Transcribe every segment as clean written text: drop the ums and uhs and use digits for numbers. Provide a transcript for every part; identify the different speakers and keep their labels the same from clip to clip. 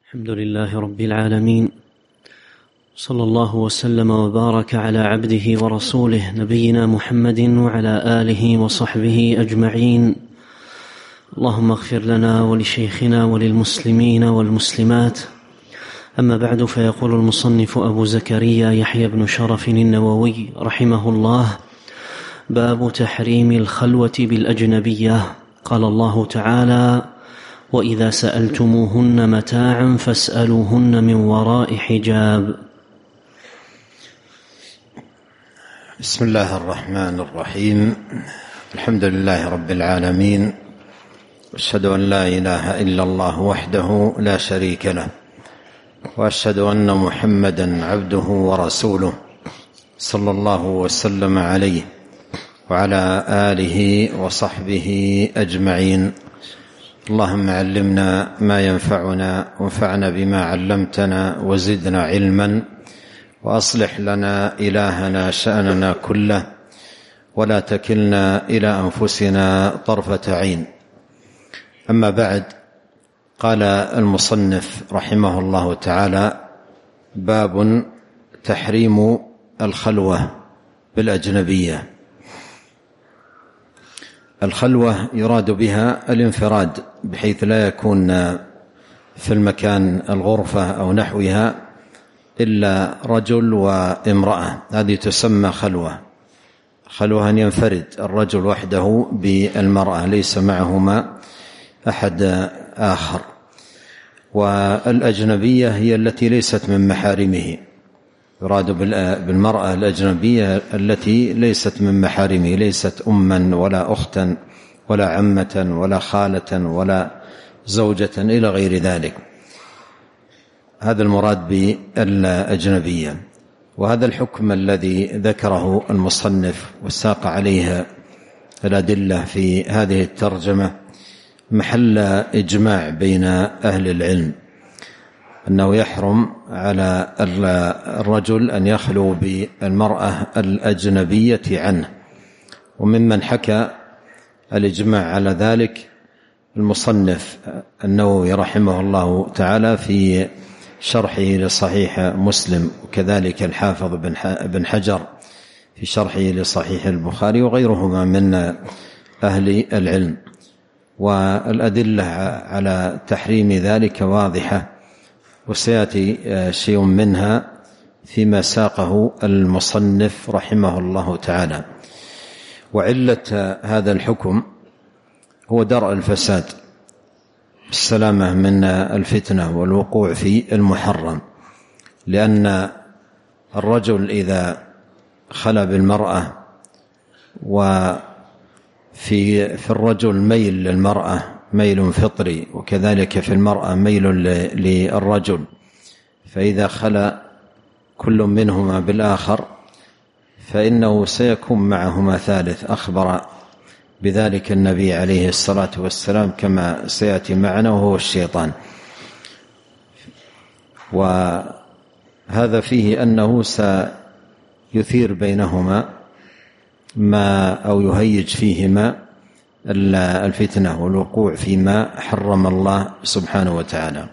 Speaker 1: الحمد لله رب العالمين، صلى الله وسلم وبارك على عبده ورسوله نبينا محمد وعلى آله وصحبه أجمعين. اللهم اغفر لنا ولشيخنا وللمسلمين والمسلمات. أما بعد، فيقول المصنف أبو زكريا يحيى بن شرف النووي رحمه الله: باب تحريم الخلوة بالأجنبية. قال الله تعالى: وإذا سألتموهن متاعا فاسألوهن من وراء حجاب.
Speaker 2: بسم الله الرحمن الرحيم. الحمد لله رب العالمين، أشهد أن لا إله إلا الله وحده لا شريك له، وأشهد أن محمدا عبده ورسوله، صلى الله وسلم عليه وعلى آله وصحبه أجمعين. اللهم علمنا ما ينفعنا وانفعنا بما علمتنا وزدنا علما، وأصلح لنا إلهنا شأننا كله، ولا تكلنا إلى أنفسنا طرفة عين. أما بعد، قال المصنف رحمه الله تعالى: باب تحريم الخلوة بالأجنبية. الخلوة يراد بها الانفراد، بحيث لا يكون في المكان الغرفة أو نحوها إلا رجل وامرأة، هذه تسمى خلوة. خلوة أن ينفرد الرجل وحده بالمرأة، ليس معهما أحد آخر. والأجنبية هي التي ليست من محارمه، يراد بالمرأة الأجنبية التي ليست من محارمه، ليست أما ولا أختا ولا عمة ولا خالة ولا زوجة إلى غير ذلك. هذا المراد بالأجنبية. وهذا الحكم الذي ذكره المصنف وساق عليه الأدلة في هذه الترجمة محل إجماع بين أهل العلم، أنه يحرم على الرجل أن يخلو بالمرأة الأجنبية عنه. وممن حكى الإجماع على ذلك المصنف النووي رحمه الله تعالى في شرحه لصحيح مسلم، وكذلك الحافظ بن حجر في شرحه لصحيح البخاري، وغيرهما من أهل العلم. والأدلة على تحريم ذلك واضحة، وسيأتي شيء منها فيما ساقه المصنف رحمه الله تعالى. وعلة هذا الحكم هو درء الفساد، السلامة من الفتنة والوقوع في المحرم. لأن الرجل إذا خلا بالمرأة، وفي الرجل ميل للمرأة ميل فطري، وكذلك في المرأة ميل للرجل، فإذا خلا كل منهما بالآخر فإنه سيكون معهما ثالث. أخبر بذلك النبي عليه الصلاة والسلام كما سيأتي معنا، وهو الشيطان. وهذا فيه أنه سيثير بينهما ما أو يهيج فيهما الفتنة والوقوع فيما حرم الله سبحانه وتعالى.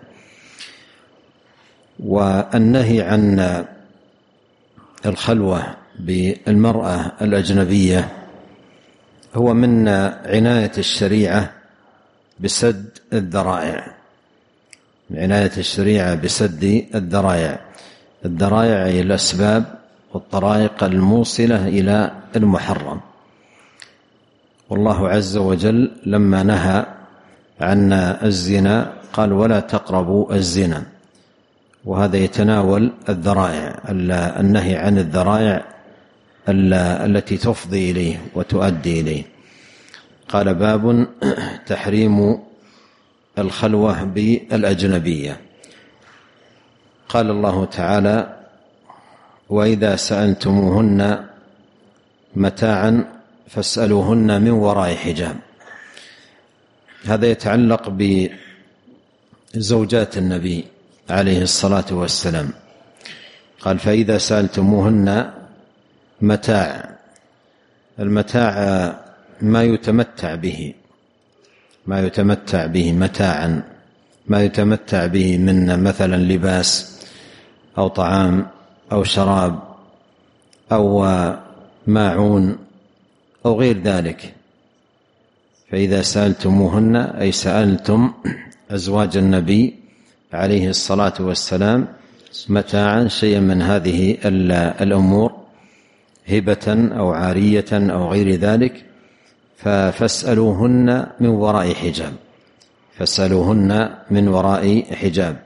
Speaker 2: والنهي عن الخلوة بالمرأة الأجنبية هو من عناية الشريعة بسد الذرائع، عناية الشريعة بسد الذرائع. الذرائع هي الأسباب والطرائق الموصلة إلى المحرم. والله عز وجل لما نهى عن الزنا قال: ولا تقربوا الزنا. وهذا يتناول الذرائع، النهي عن الذرائع التي تفضي إليه وتؤدي إليه. قال: باب تحريم الخلوة بالأجنبية. قال الله تعالى: وإذا سألتموهن متاعا فاسألوهن من وراء حجاب. هذا يتعلق بزوجات النبي عليه الصلاة والسلام. قال: فإذا سألتموهن متاع. المتاع ما يتمتع به متاعا، ما يتمتع به من مثلا لباس أو طعام أو شراب أو ماعون أو غير ذلك. فإذا سألتموهن أي سألتم أزواج النبي عليه الصلاة والسلام متاعا شيئا من هذه الأمور هبة أو عارية أو غير ذلك فاسألوهن من وراء حجاب، فاسألوهن من وراء حجاب.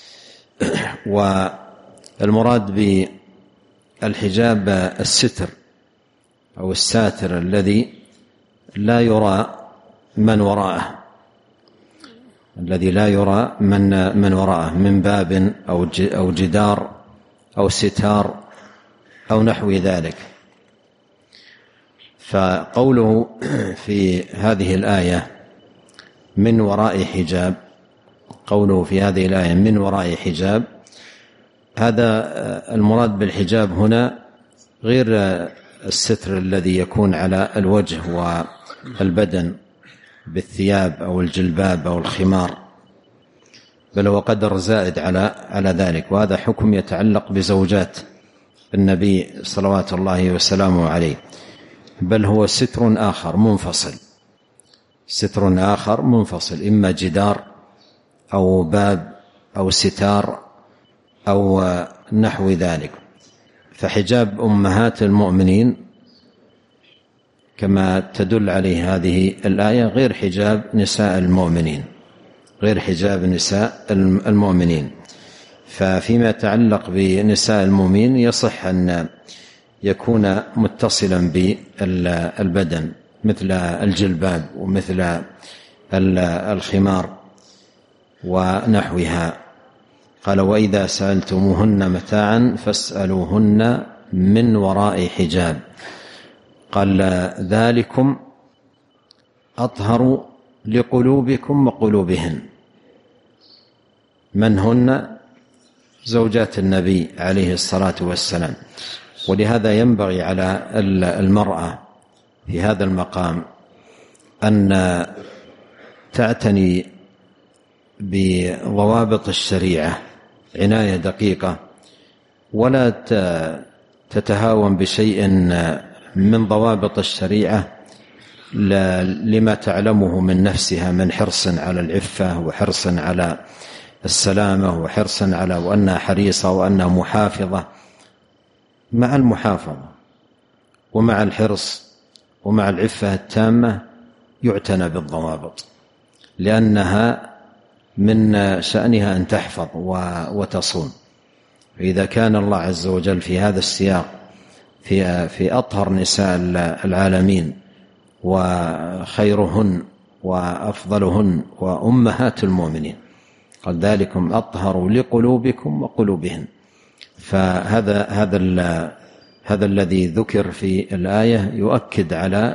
Speaker 2: والمراد بالحجاب الستر أو الساتر الذي لا يرى من وراءه، الذي لا يرى من وراءه من باب أو جدار أو ستار أو نحو ذلك. فقوله في هذه الآية من وراء حجاب، قوله في هذه الآية من وراء حجاب، هذا المراد بالحجاب هنا غير الستر الذي يكون على الوجه والبدن بالثياب أو الجلباب أو الخمار، بل هو قدر زائد على ذلك. وهذا حكم يتعلق بزوجات النبي صلوات الله وسلامه عليه، بل هو ستر آخر منفصل، ستر آخر منفصل، إما جدار أو باب أو ستار أو نحو ذلك. فحجاب أمهات المؤمنين كما تدل عليه هذه الآية غير حجاب نساء المؤمنين، غير حجاب نساء المؤمنين. ففيما يتعلق بنساء المؤمنين يصح أن يكون متصلا بالبدن مثل الجلباب ومثل الخمار ونحوها. قال وإذا سألتموهن متاعا فاسألوهن من وراء حجاب. قال ذلكم أطهر لقلوبكم وقلوبهن. من هن؟ زوجات النبي عليه الصلاة والسلام. ولهذا ينبغي على المرأة في هذا المقام أن تعتني بضوابط الشريعة عناية دقيقة، ولا تتهاون بشيء من ضوابط الشريعة لما تعلمه من نفسها من حرص على العفة وحرص على السلامة وحرص على وأنها حريصة وأنها محافظة. مع المحافظة ومع الحرص ومع العفة التامة يعتنى بالضوابط، لأنها من شأنها أن تحفظ وتصون. فإذا كان الله عز وجل في هذا السياق في أطهر نساء العالمين وخيرهن وأفضلهن وأمهات المؤمنين، قال ذلكم أطهر لقلوبكم وقلوبهن. فهذا الذي ذكر في الآية يؤكد على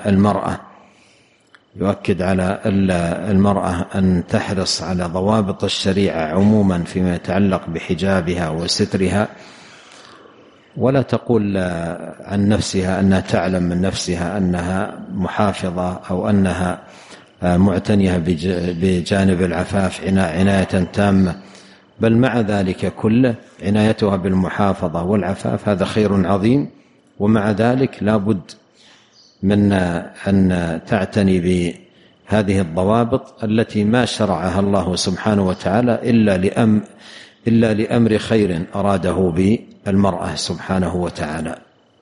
Speaker 2: المرأة أن تحرص على ضوابط الشريعة عموما فيما يتعلق بحجابها وسترها، ولا تقول عن نفسها أنها تعلم من نفسها أنها محافظة أو أنها معتنية بجانب العفاف عناية تامة، بل مع ذلك كله عنايتها بالمحافظة والعفاف هذا خير عظيم. ومع ذلك لا بد من أن تعتني بهذه الضوابط التي ما شرعها الله سبحانه وتعالى إلا لأمر خير أراده بالمرأة سبحانه وتعالى.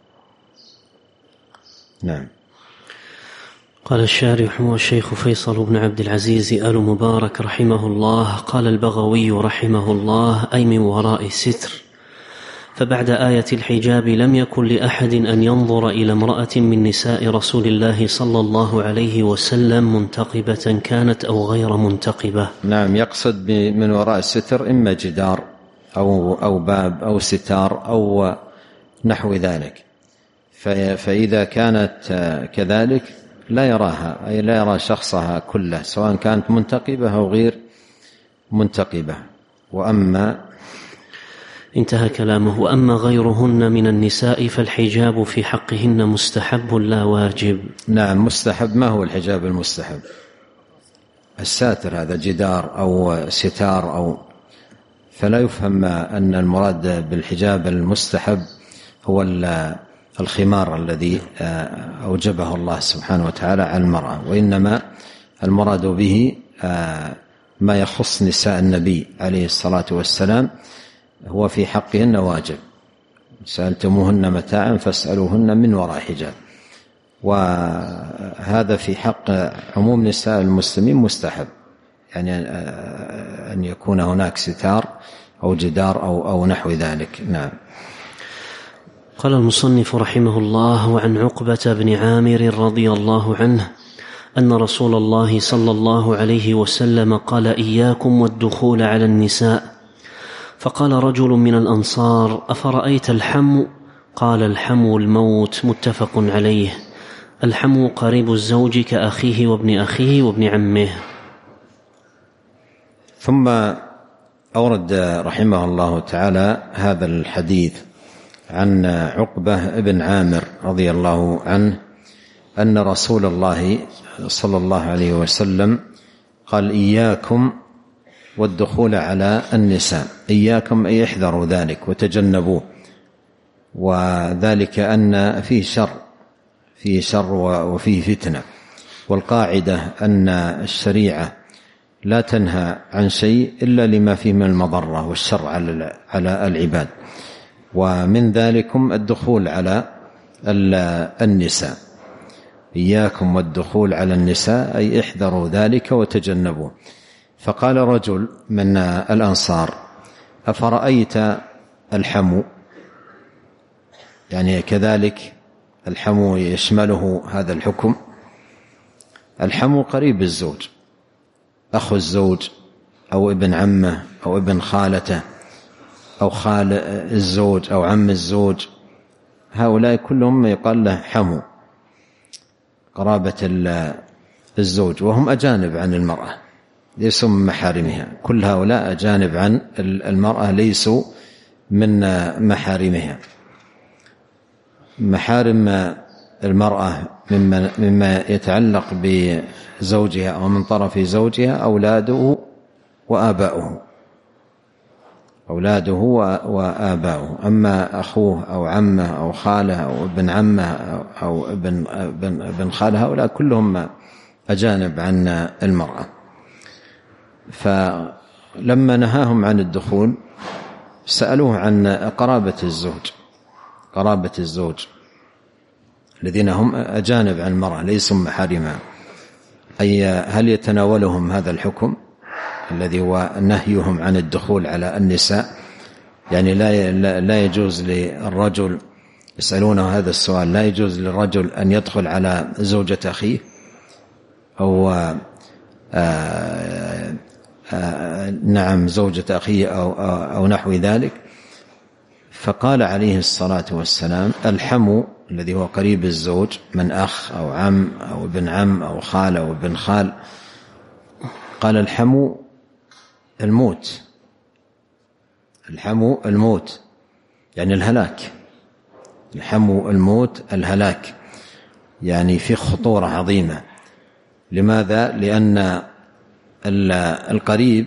Speaker 2: نعم.
Speaker 1: قال الشارح والشيخ فيصل بن عبد العزيز آل مبارك رحمه الله: قال البغوي رحمه الله: أي من وراء ستر. فبعد آية الحجاب لم يكن لأحد أن ينظر إلى امرأة من نساء رسول الله صلى الله عليه وسلم منتقبة كانت أو غير منتقبة.
Speaker 2: نعم، يقصد من وراء الستر إما جدار أو باب أو ستار أو نحو ذلك. فإذا كانت كذلك لا يراها، أي لا يرى شخصها كله سواء كانت منتقبة أو غير منتقبة.
Speaker 1: انتهى كلامه. وأما غيرهن من النساء فالحجاب في حقهن مستحب لا واجب.
Speaker 2: نعم، مستحب. ما هو الحجاب المستحب؟ الساتر هذا جدار أو ستار فلا يفهم أن المراد بالحجاب المستحب هو الخمار الذي أوجبه الله سبحانه وتعالى على المرأة، وإنما المراد به ما يخص نساء النبي عليه الصلاة والسلام هو في حقهن واجب. سألتموهن متاعا فاسألوهن من وراء حجاب، وهذا في حق عموم نساء المسلمين مستحب، يعني أن يكون هناك ستار أو جدار أو نحو ذلك. نعم.
Speaker 1: قال المصنف رحمه الله: وعن عقبة بن عامر رضي الله عنه أن رسول الله صلى الله عليه وسلم قال: إياكم والدخول على النساء. فقال رجل من الأنصار: أفرأيت الحمو؟ قال: الحمو الموت. متفق عليه. الحمو قريب الزوج كأخيه وابن أخيه وابن عمه.
Speaker 2: ثم أورد رحمه الله تعالى هذا الحديث عن عقبة بن عامر رضي الله عنه أن رسول الله صلى الله عليه وسلم قال: إياكم والدخول على النساء. إياكم أي احذروا ذلك وتجنبوه، وذلك أن فيه شر وفيه فتنة، والقاعدة أن الشريعة لا تنهى عن شيء إلا لما فيه من المضرة والشر على العباد، ومن ذلكم الدخول على النساء. إياكم والدخول على النساء أي احذروا ذلك وتجنبوه. فقال رجل من الأنصار: أفرأيت الحمو؟ يعني كذلك الحمو يشمله هذا الحكم. الحمو قريب الزوج، أخو الزوج أو ابن عمه أو ابن خالته أو خال الزوج أو عم الزوج، هؤلاء كلهم يقال له حمو، قرابة الزوج، وهم أجانب عن المرأة، ليسوا من محارمها. كل هؤلاء أجانب عن المرأة، ليسوا من محارمها. محارم المرأة مما يتعلق بزوجها أو من طرف زوجها أولاده وآباؤه، أما أخوه أو عمه أو خاله أو ابن عمه أو ابن خاله، هؤلاء كلهم أجانب عن المرأة. فلما نهاهم عن الدخول سألوه عن قرابة الزوج الذين هم أجانب عن المرأة ليسوا محارمها، أي هل يتناولهم هذا الحكم الذي هو نهيهم عن الدخول على النساء؟ يعني لا يجوز للرجل، يسألونه هذا السؤال، لا يجوز للرجل أن يدخل على زوجة أخيه أو نعم زوجة أخيه أو نحو ذلك. فقال عليه الصلاة والسلام: الحمو الذي هو قريب الزوج من أخ أو عم أو ابن عم أو خال أو ابن خال، قال: الحمو الموت. الحمو الموت يعني الهلاك. الحمو الموت الهلاك، يعني في خطورة عظيمة. لماذا؟ لأن القريب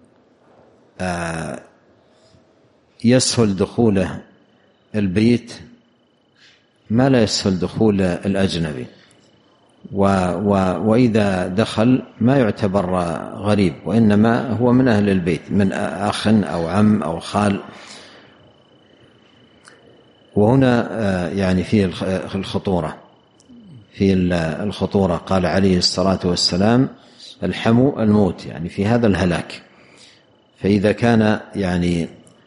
Speaker 2: يسهل دخوله البيت ما لا يسهل دخول الأجنبي، وإذا دخل ما يعتبر غريب، وإنما هو من أهل البيت، من أخ أو عم أو خال. وهنا يعني في الخطورة قال عليه الصلاة والسلام: الحمو الموت، يعني في هذا الهلاك. فإذا كان يعني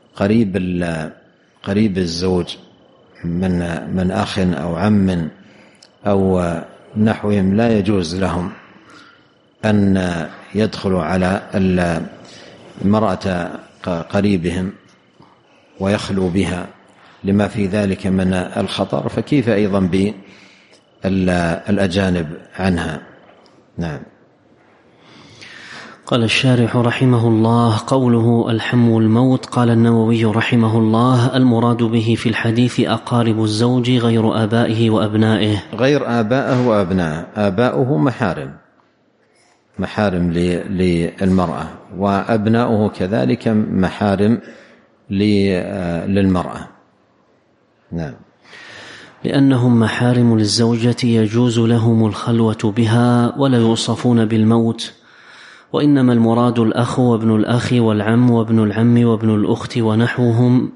Speaker 2: قريب الزوج من أخ أو عم أو نحوهم لا يجوز لهم أن يدخلوا على المرأة قريبهم ويخلوا بها لما في ذلك من الخطر، فكيف أيضا بالأجانب عنها. نعم.
Speaker 1: قال الشارح رحمه الله: قوله الحمو الموت، قال النووي رحمه الله: المراد به في الحديث أقارب الزوج غير آبائه وأبنائه.
Speaker 2: غير آبائه وأبنائه، آباؤه محارم، محارم للمرأة، وأبناؤه كذلك محارم للمرأة. نعم.
Speaker 1: لأنهم محارم للزوجة يجوز لهم الخلوة بها ولا يوصفون بالموت، وإنما المراد الأخ وابن الأخ والعم وابن العم وابن الأخت ونحوهم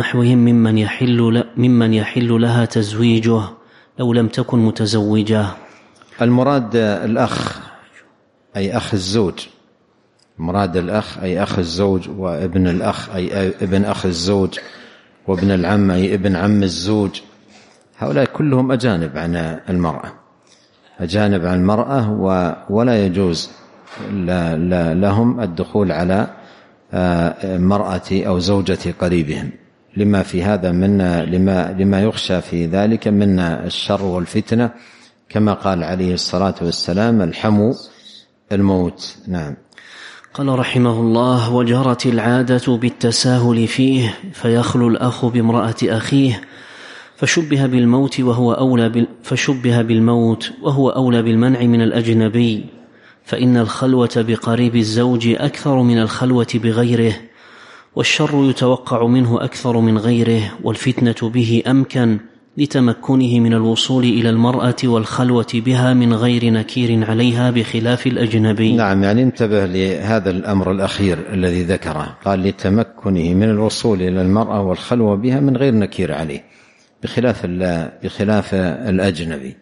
Speaker 1: ممن يحل لها تزويجه لو لم تكن متزوجة.
Speaker 2: المراد الأخ أي أخ الزوج، مراد الأخ أي أخ الزوج، وابن الأخ أي ابن أخ الزوج، وابن العم أي ابن عم الزوج. هؤلاء كلهم أجانب عن المرأة، أجانب عن المرأة، ولا يجوز لهم الدخول على مرأة أو زوجة قريبهم، لما في هذا لما يخشى في ذلك من الشر والفتنة، كما قال عليه الصلاة والسلام: الحمو الموت. نعم.
Speaker 1: قال رحمه الله: وجرت العادة بالتساهل فيه، فيخلو الأخ بامرأة أخيه فشبه بالموت وهو أولى بالمنع من الأجنبي، فإن الخلوة بقريب الزوج أكثر من الخلوة بغيره، والشر يتوقع منه أكثر من غيره، والفتنة به أمكن لتمكنه من الوصول إلى المرأة والخلوة بها من غير نكير عليها بخلاف الأجنبي.
Speaker 2: نعم، يعني انتبه لهذا الأمر الأخير الذي ذكره، قال لتمكنه من الوصول إلى المرأة والخلوة بها من غير نكير عليه بخلاف الأجنبي.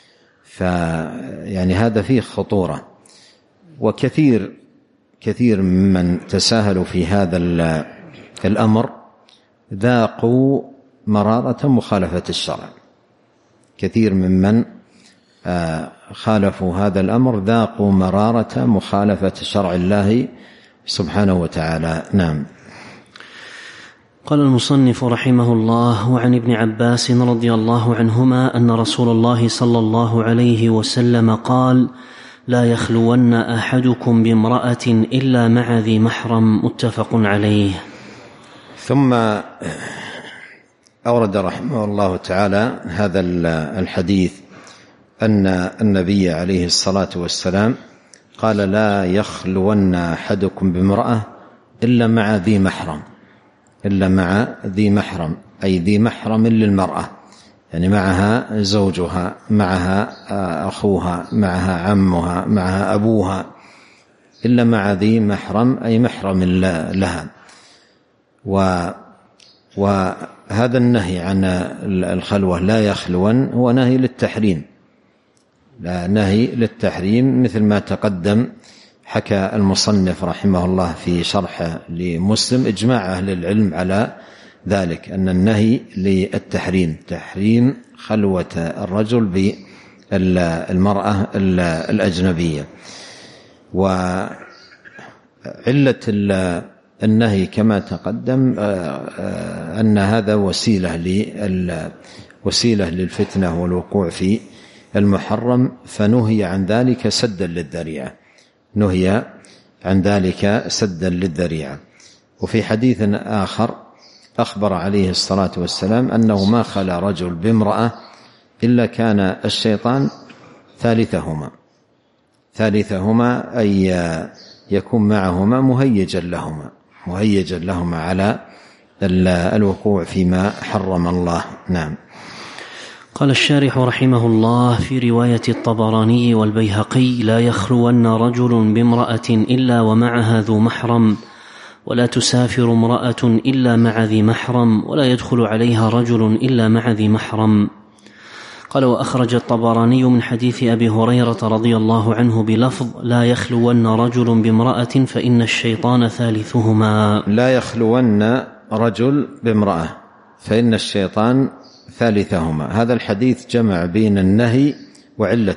Speaker 2: فيعني هذا فيه خطورة، وكثير ممن تساهلوا في هذا الأمر ذاقوا مرارة مخالفة الشرع. كثير ممن خالفوا هذا الأمر ذاقوا مرارة مخالفة شرع الله سبحانه وتعالى. نعم.
Speaker 1: قال المصنف رحمه الله: وعن ابن عباس رضي الله عنهما أن رسول الله صلى الله عليه وسلم قال: لا يخلون أحدكم بامرأة إلا مع ذي محرم، متفق عليه.
Speaker 2: ثم أورد رحمه الله تعالى هذا الحديث أن النبي عليه الصلاة والسلام قال: لا يخلون أحدكم بامرأة إلا مع ذي محرم، أي ذي محرم للمرأة، يعني معها زوجها، معها أخوها، معها عمها، معها أبوها، إلا مع ذي محرم أي محرم لها. وهذا النهي عن الخلوة لا يخلون هو نهي للتحريم، لا نهي للتحريم، مثل ما تقدم. حكى المصنف رحمه الله في شرحه لمسلم إجماع أهل العلم على ذلك، أن النهي للتحريم، تحريم خلوة الرجل بالمرأة الأجنبية. وعلة النهي كما تقدم أن هذا وسيلة للفتنة والوقوع في المحرم، فنهي عن ذلك سدا للذريعة. وفي حديث آخر أخبر عليه الصلاة والسلام أنه ما خلا رجل بامرأة إلا كان الشيطان ثالثهما، أي يكون معهما مهيجا لهما على الوقوع فيما حرم الله. نعم.
Speaker 1: قال الشارح رحمه الله: في رواية الطبراني والبيهقي: لا يخلون رجل بامرأة إلا ومعها ذو محرم، ولا تسافر امرأة إلا مع ذي محرم، ولا يدخل عليها رجل إلا مع ذي محرم. قال: وأخرج الطبراني من حديث أبي هريرة رضي الله عنه بلفظ: لا يخلون رجل بامرأة فإن الشيطان ثالثهما.
Speaker 2: لا يخلون رجل بامرأة فإن الشيطان ثالثهما. هذا الحديث جمع بين النهي وعلة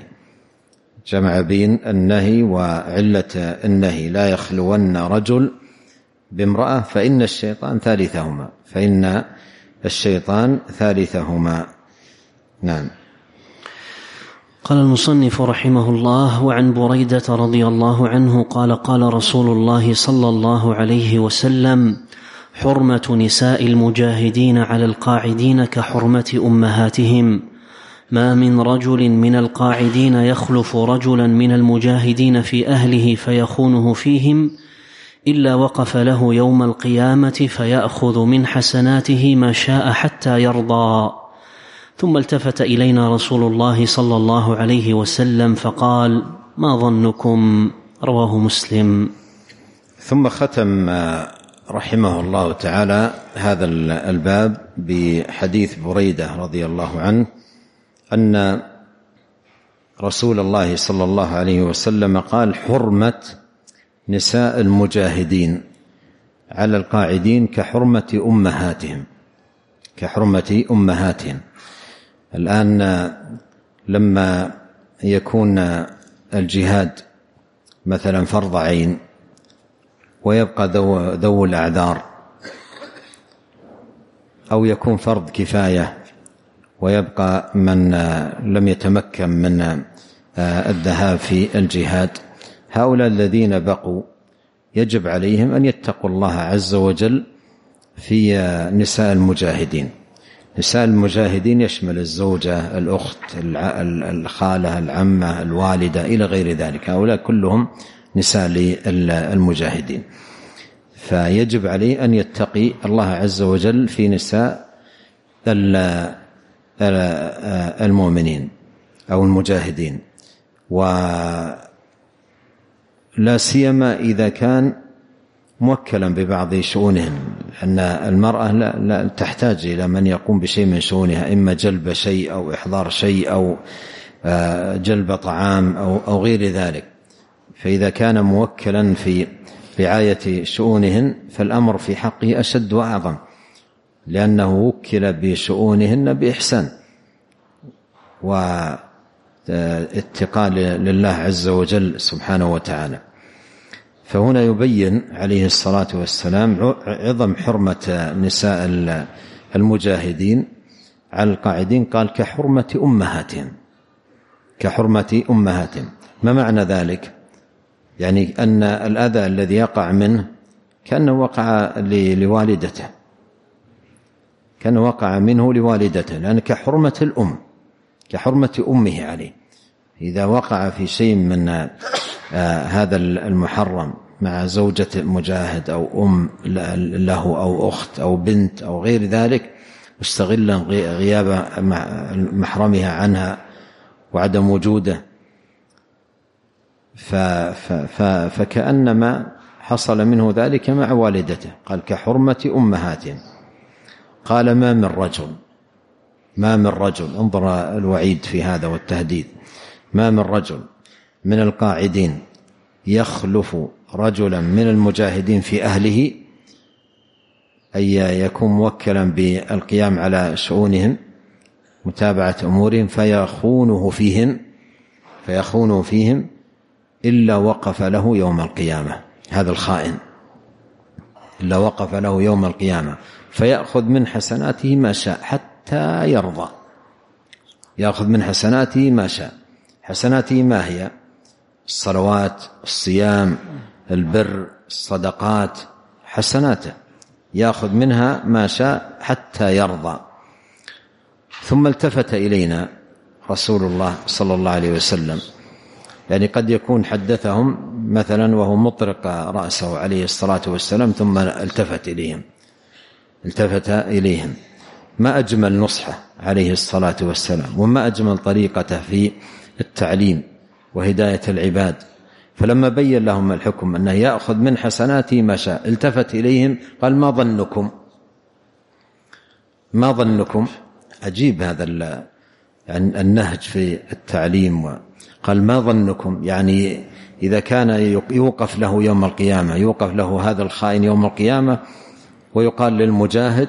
Speaker 2: النهي، لا يخلون رجل بامرأة فإن الشيطان ثالثهما. نعم.
Speaker 1: قال المصنف رحمه الله: وعن بريدة رضي الله عنه قال: قال رسول الله صلى الله عليه وسلم: حرمة نساء المجاهدين على القاعدين كحرمة أمهاتهم، ما من رجل من القاعدين يخلف رجلا من المجاهدين في أهله فيخونه فيهم إلا وقف له يوم القيامة فيأخذ من حسناته ما شاء حتى يرضى. ثم التفت إلينا رسول الله صلى الله عليه وسلم فقال: ما ظنكم؟ رواه مسلم.
Speaker 2: ثم ختم رحمه الله تعالى هذا الباب بحديث بريدة رضي الله عنه أن رسول الله صلى الله عليه وسلم قال: حرمة نساء المجاهدين على القاعدين كحرمة أمهاتهم. الآن لما يكون الجهاد مثلا فرض عين ويبقى ذو الأعذار، أو يكون فرض كفاية ويبقى من لم يتمكن من الذهاب في الجهاد، هؤلاء الذين بقوا يجب عليهم أن يتقوا الله عز وجل في نساء المجاهدين. نساء المجاهدين يشمل الزوجة، الأخت، الخالة، العمة، الوالدة إلى غير ذلك، هؤلاء كلهم نساء المجاهدين، فيجب عليه أن يتقي الله عز وجل في نساء المؤمنين أو المجاهدين، ولا سيما إذا كان موكلا ببعض شؤونهم، أن المرأة لا تحتاج إلى من يقوم بشيء من شؤونها، إما جلب شيء أو إحضار شيء أو جلب طعام أو غير ذلك. فإذا كان موكلا في رعاية شؤونهن فالأمر في حقه أشد وأعظم، لأنه وكل بشؤونهن بإحسان واتقاء لله عز وجل سبحانه وتعالى. فهنا يبين عليه الصلاة والسلام عظم حرمة نساء المجاهدين على القاعدين، قال: كحرمة أمهاتهم. ما معنى ذلك؟ يعني أن الأذى الذي يقع منه كأنه وقع لوالدته، لأن كحرمة الأم، كحرمة أمه عليه. إذا وقع في شيء من هذا المحرم مع زوجة مجاهد أو أم له أو أخت أو بنت أو غير ذلك، مستغلا غياب محرمها عنها وعدم وجوده، فكأنما حصل منه ذلك مع والدته. قال: كحرمة أمهاتهم. قال: ما من رجل، انظر الوعيد في هذا والتهديد، ما من رجل من القاعدين يخلف رجلا من المجاهدين في أهله، أي يكون موكلا بالقيام على شؤونهم، متابعة أمورهم، فيخونه فيهم إلا وقف له يوم القيامة. هذا الخائن إلا وقف له يوم القيامة فيأخذ من حسناته ما شاء حتى يرضى. يأخذ من حسناته ما شاء. حسناته ما هي؟ الصلوات، الصيام، البر، الصدقات، حسناته يأخذ منها ما شاء حتى يرضى. ثم التفت إلينا رسول الله صلى الله عليه وسلم، يعني قد يكون حدثهم مثلا وهو مطرق رأسه عليه الصلاة والسلام، ثم التفت إليهم. ما أجمل نصحه عليه الصلاة والسلام، وما أجمل طريقته في التعليم وهداية العباد. فلما بين لهم الحكم أنه يأخذ من حسناته ما شاء، التفت إليهم قال: ما ظنكم؟ عجيب هذا يعني النهج في التعليم. قال: ما ظنكم؟ يعني إذا كان يوقف له يوم القيامة، يوقف له هذا الخائن يوم القيامة، ويقال للمجاهد: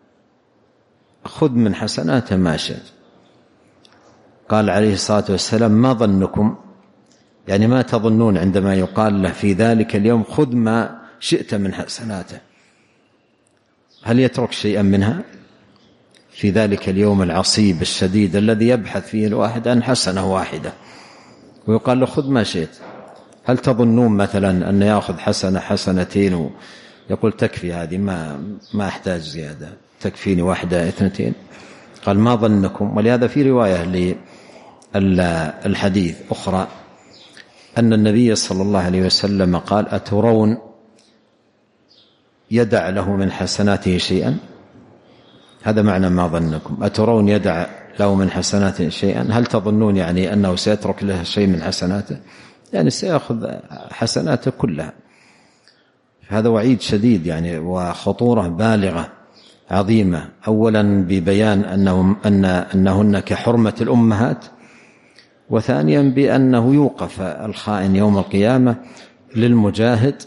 Speaker 2: خذ من حسناته ما شئت. قال عليه الصلاة والسلام: ما ظنكم؟ يعني ما تظنون عندما يقال له في ذلك اليوم: خذ ما شئت من حسناته؟ هل يترك شيئا منها في ذلك اليوم العصيب الشديد الذي يبحث فيه الواحد عن حسنة واحدة، ويقال له: خذ ما شئت؟ هل تظنون مثلا أن يأخذ حسنة حسنتين ويقول: تكفي هذه، ما أحتاج زيادة، تكفيني واحدة اثنتين؟ قال ما ظنكم. ولهذا في رواية للحديث أخرى أن النبي صلى الله عليه وسلم قال أترون يدع له من حسناته شيئا؟ هذا معنى ما ظنكم، أترون يدع له من حسناته شيئا؟ هل تظنون يعني أنه سيترك له شيء من حسناته؟ يعني سيأخذ حسناته كلها. هذا وعيد شديد يعني، وخطورة بالغة عظيمة. أولا ببيان أنهن كحرمة الأمهات، وثانيا بأنه يوقف الخائن يوم القيامة للمجاهد،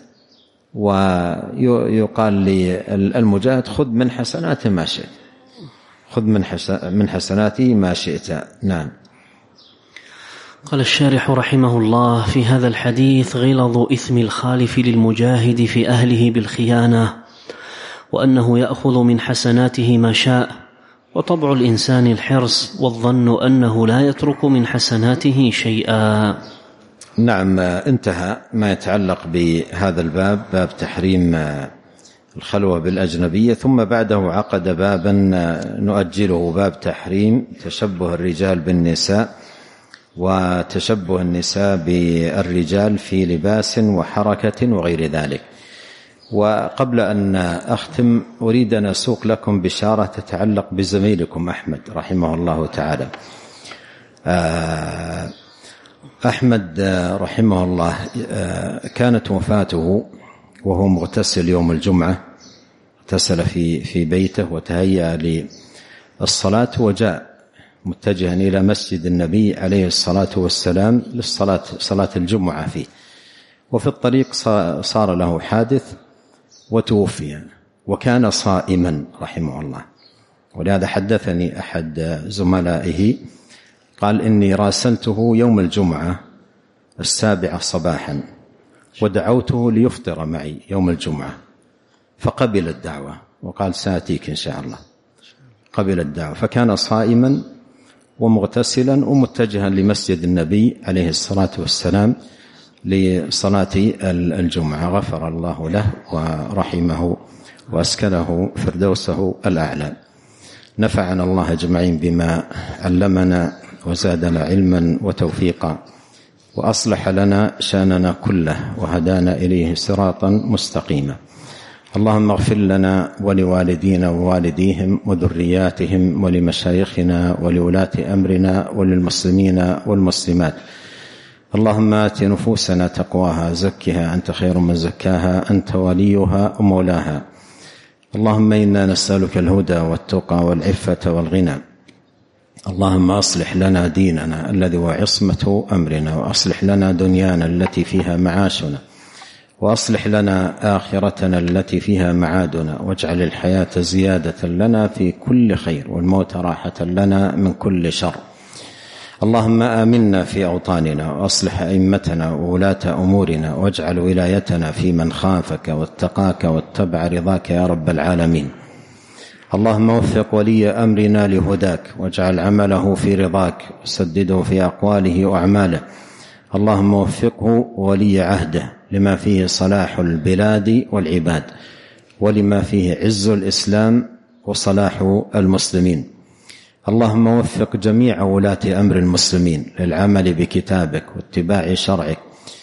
Speaker 2: ويقال للمجاهد خذ من حسناته ما شئت، خذ من حسناته ما شئت. نعم.
Speaker 1: قال الشارح رحمه الله: في هذا الحديث غلظ إثم الخالف للمجاهد في أهله بالخيانة، وأنه يأخذ من حسناته ما شاء، وطبع الإنسان الحرص والظن أنه لا يترك من حسناته شيئا.
Speaker 2: نعم. انتهى ما يتعلق بهذا الباب، باب تحريم الخلوة بالأجنبية. ثم بعده عقد بابا نؤجله، باب تحريم تشبه الرجال بالنساء وتشبه النساء بالرجال في لباس وحركة وغير ذلك. وقبل أن أختم أريد أن أسوق لكم بشارة تتعلق بزميلكم أحمد رحمه الله تعالى. أحمد رحمه الله كانت وفاته وهو مغتسل يوم الجمعة، اغتسل في بيته وتهيأ للصلاة، وجاء متجها إلى مسجد النبي عليه الصلاة والسلام للصلاة، صلاة الجمعة فيه. وفي الطريق صار له حادث وتوفي، وكان صائما رحمه الله. ولهذا حدثني أحد زملائه قال إني راسلته يوم الجمعة 7 صباحا ودعوته ليفطر معي يوم الجمعة، فقبل الدعوة وقال سآتيك إن شاء الله. قبل الدعوة، فكان صائما ومغتسلا ومتجها لمسجد النبي عليه الصلاة والسلام لصلاة الجمعة. غفر الله له ورحمه وأسكنه فردوسه الأعلى. نفعنا الله أجمعين بما علمنا وزادنا علما وتوفيقا، وأصلح لنا شأننا كله وهدانا إليه صراطا مستقيما. اللهم اغفر لنا ولوالدينا ووالديهم وذرياتهم ولمشايخنا ولولاة أمرنا وللمسلمين والمسلمات. اللهم آت نفوسنا تقواها، زكها أنت خير من زكاها، أنت وليها ومولاها. اللهم إنا نسألك الهدى والتقى والعفة والغنى. اللهم أصلح لنا ديننا الذي هو عصمة أمرنا، وأصلح لنا دنيانا التي فيها معاشنا، وأصلح لنا آخرتنا التي فيها معادنا، واجعل الحياة زيادة لنا في كل خير والموت راحة لنا من كل شر. اللهم آمنا في أوطاننا، وأصلح أئمتنا وولاة أمورنا، واجعل ولايتنا في من خافك واتقاك واتبع رضاك يا رب العالمين. اللهم وفق ولي أمرنا لهداك، واجعل عمله في رضاك، وسدده في أقواله وأعماله. اللهم وفقه ولي عهده لما فيه صلاح البلاد والعباد، ولما فيه عز الإسلام وصلاح المسلمين. اللهم وفق جميع ولاة أمر المسلمين للعمل بكتابك واتباع شرعك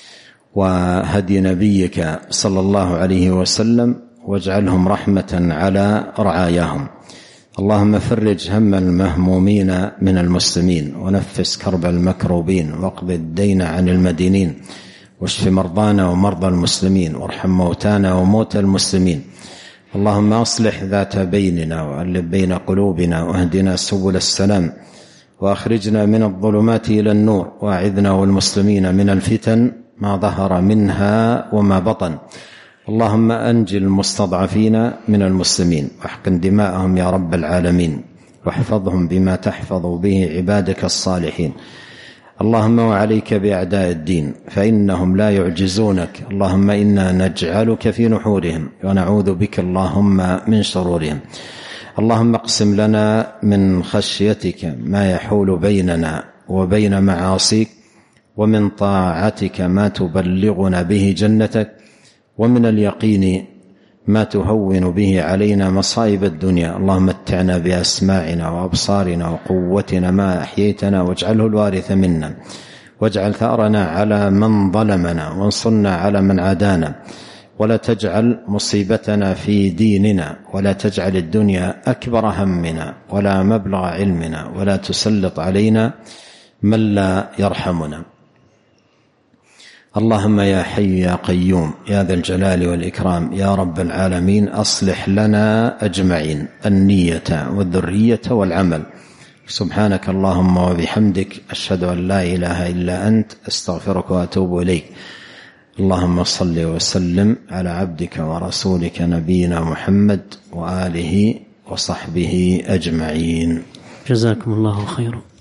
Speaker 2: وهدي نبيك صلى الله عليه وسلم، واجعلهم رحمة على رعاياهم. اللهم فرج هم المهمومين من المسلمين، ونفس كرب المكروبين، واقض الدين عن المدينين، واشف مرضانا ومرضى المسلمين، وارحم موتانا وموتى المسلمين. اللهم أصلح ذات بيننا وألف بين قلوبنا، واهدنا سبل السلام، وأخرجنا من الظلمات إلى النور، وأعذنا والمسلمين من الفتن ما ظهر منها وما بطن. اللهم أنجي المستضعفين من المسلمين، واحقن دماءهم يا رب العالمين، واحفظهم بما تحفظ به عبادك الصالحين. اللهم وعليك بأعداء الدين فإنهم لا يعجزونك. اللهم إنا نجعلك في نحورهم ونعوذ بك اللهم من شرورهم. اللهم اقسم لنا من خشيتك ما يحول بيننا وبين معاصيك، ومن طاعتك ما تبلغنا به جنتك، ومن اليقين ما تهون به علينا مصائب الدنيا. اللهم متعنا بأسماعنا وأبصارنا وقوتنا ما أحييتنا، واجعله الوارث منا، واجعل ثأرنا على من ظلمنا، وانصرنا على من عادانا، ولا تجعل مصيبتنا في ديننا، ولا تجعل الدنيا أكبر همنا ولا مبلغ علمنا، ولا تسلط علينا من لا يرحمنا. اللهم يا حي يا قيوم يا ذا الجلال والإكرام يا رب العالمين، أصلح لنا أجمعين النية والذرية والعمل. سبحانك اللهم وبحمدك، أشهد أن لا إله إلا أنت، أستغفرك وأتوب إليك. اللهم صل وسلم على عبدك ورسولك نبينا محمد وآله وصحبه أجمعين.
Speaker 1: جزاكم الله خيرا.